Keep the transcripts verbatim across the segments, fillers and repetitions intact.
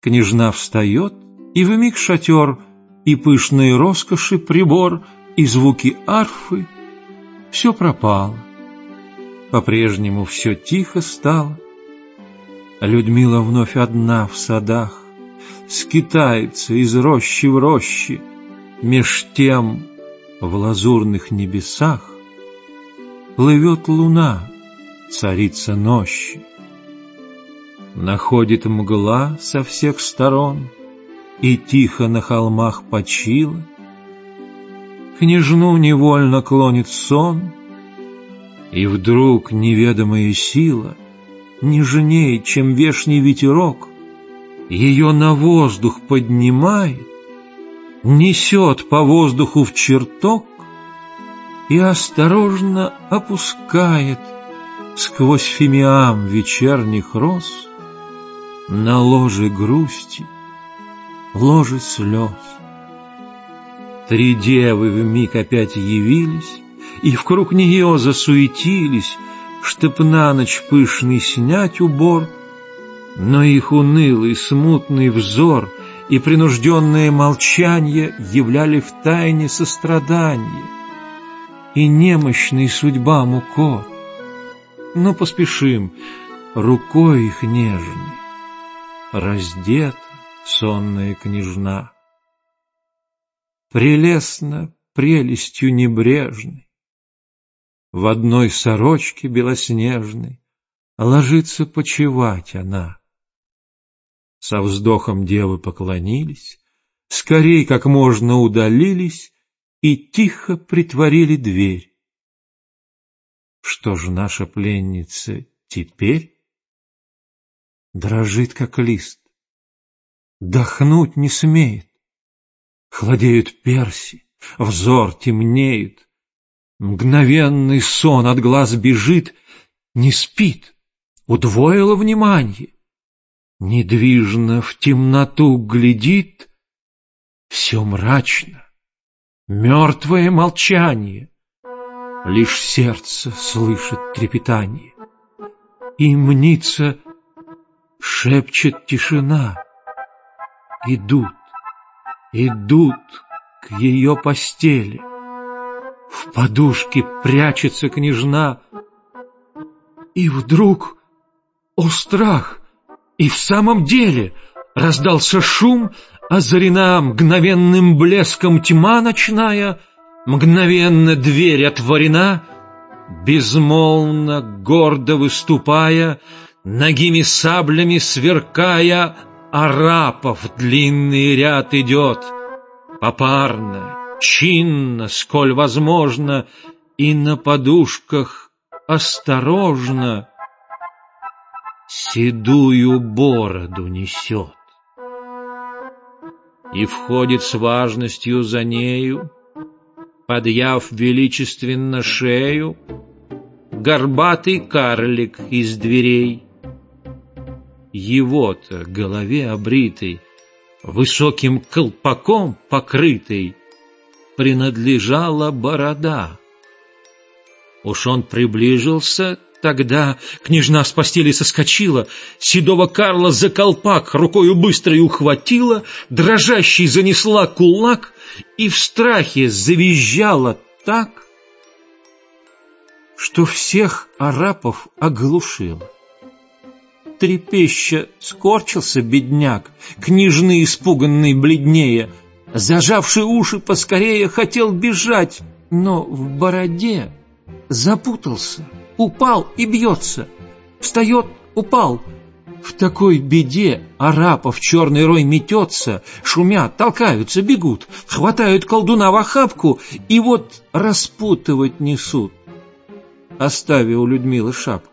Княжна встает, и вмиг шатер, и пышные роскоши прибор, и звуки арфы — все пропало. По-прежнему все тихо стало. Людмила вновь одна в садах, скитается из рощи в рощи. Меж тем в лазурных небесах плывет луна, царица нощи. Находит мгла со всех сторон и тихо на холмах почила. Княжну невольно клонит сон, и вдруг неведомая сила, нежней, чем вешний ветерок, ее на воздух поднимает, несет по воздуху в чертог и осторожно опускает сквозь фимиам вечерних роз на ложе грусти, ложе слез. Три девы вмиг опять явились, и вкруг нее засуетились, чтоб на ночь пышный снять убор, но их унылый смутный взор и принужденное молчанье являли в тайне сострадание и немощной судьбам укор. Но поспешим, рукой их нежной раздета сонная княжна. Прелестно прелестью небрежной, в одной сорочке белоснежной ложится почивать она. Со вздохом девы поклонились, скорей как можно удалились и тихо притворили дверь. Что ж наша пленница теперь? Дрожит, как лист, дохнуть не смеет, хладеют перси, взор темнеет, мгновенный сон от глаз бежит, не спит, удвоило внимание, недвижно в темноту глядит, все мрачно, мертвое молчание, лишь сердце слышит трепетание, и мнится, шепчет тишина. Идут, идут к ее постели, в подушке прячется княжна, и вдруг, о страх, и в самом деле раздался шум, озарена мгновенным блеском тьма ночная, мгновенно дверь отворена, безмолвно, гордо выступая, нагими саблями сверкая, арапов длинный ряд идет, попарно, чинно, сколь возможно, и на подушках осторожно седую бороду несет. И входит с важностью за нею, подъяв величественно шею, горбатый карлик из дверей. Его-то голове обритой, высоким колпаком покрытой, принадлежала борода. Уж он приближился, тогда княжна с постели соскочила, седого Карла за колпак рукою быстрой ухватила, дрожащей занесла кулак и в страхе завизжала так, что всех арапов оглушила. Трепеща скорчился бедняк, княжны испуганный бледнее, зажавший уши поскорее хотел бежать, но в бороде запутался, упал и бьется, встает, упал. В такой беде арапов черный рой метется, шумят, толкаются, бегут, хватают колдуна в охапку и вот распутывать несут, оставив у Людмилы шапку.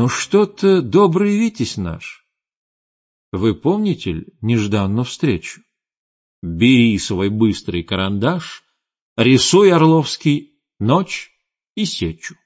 Но что-то добрый Витязь наш. Вы помните ль нежданную встречу? Бери свой быстрый карандаш, рисуй, Орловский, ночь и сечу.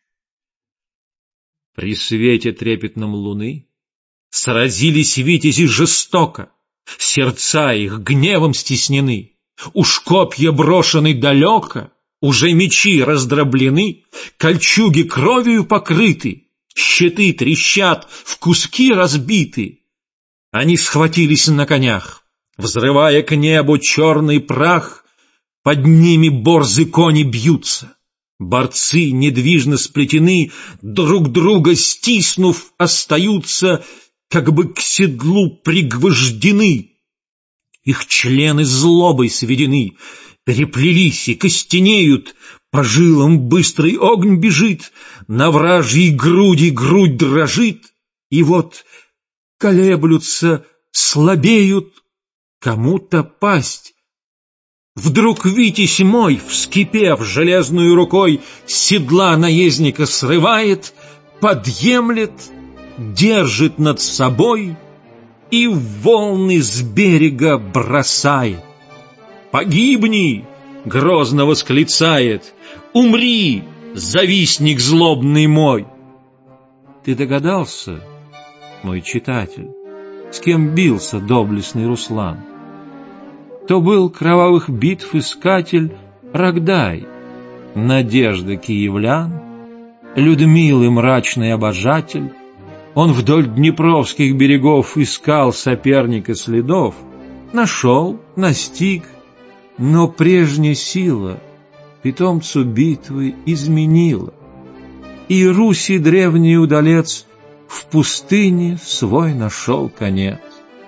При свете трепетном луны сразились витязи жестоко, сердца их гневом стеснены, уж копья брошены далеко, уже мечи раздроблены, кольчуги кровью покрыты, щиты трещат, в куски разбиты. Они схватились на конях, взрывая к небу черный прах, под ними борзы кони бьются. Борцы недвижно сплетены, друг друга стиснув, остаются, как бы к седлу пригвождены. Их члены злобой сведены, переплелись и костенеют, по жилам быстрый огонь бежит, на вражьей груди грудь дрожит, и вот колеблются, слабеют, кому-то пасть. Вдруг Витязь мой, вскипев железную рукой, с седла наездника срывает, подъемлет, держит над собой и в волны с берега бросает. «Погибни!» — грозно восклицает. «Умри, завистник злобный мой!» Ты догадался, мой читатель, с кем бился доблестный Руслан? То был кровавых битв искатель Рогдай, надежды киевлян, Людмилы мрачный обожатель. Он вдоль днепровских берегов искал соперника следов, нашел, настиг, но прежняя сила питомцу битвы изменила, и Руси древний удалец в пустыне свой нашел конец.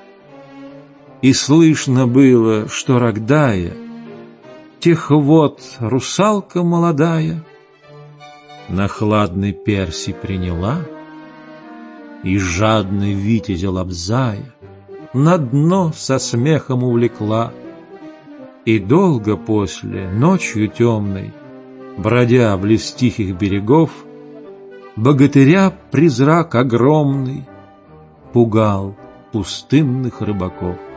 И слышно было, что Рогдая, тех вод русалка молодая, на хладный перси приняла, и жадный витязя лобзая на дно со смехом увлекла. И долго после, ночью темной, бродя близ тихих берегов, богатыря призрак огромный пугал пустынных рыбаков.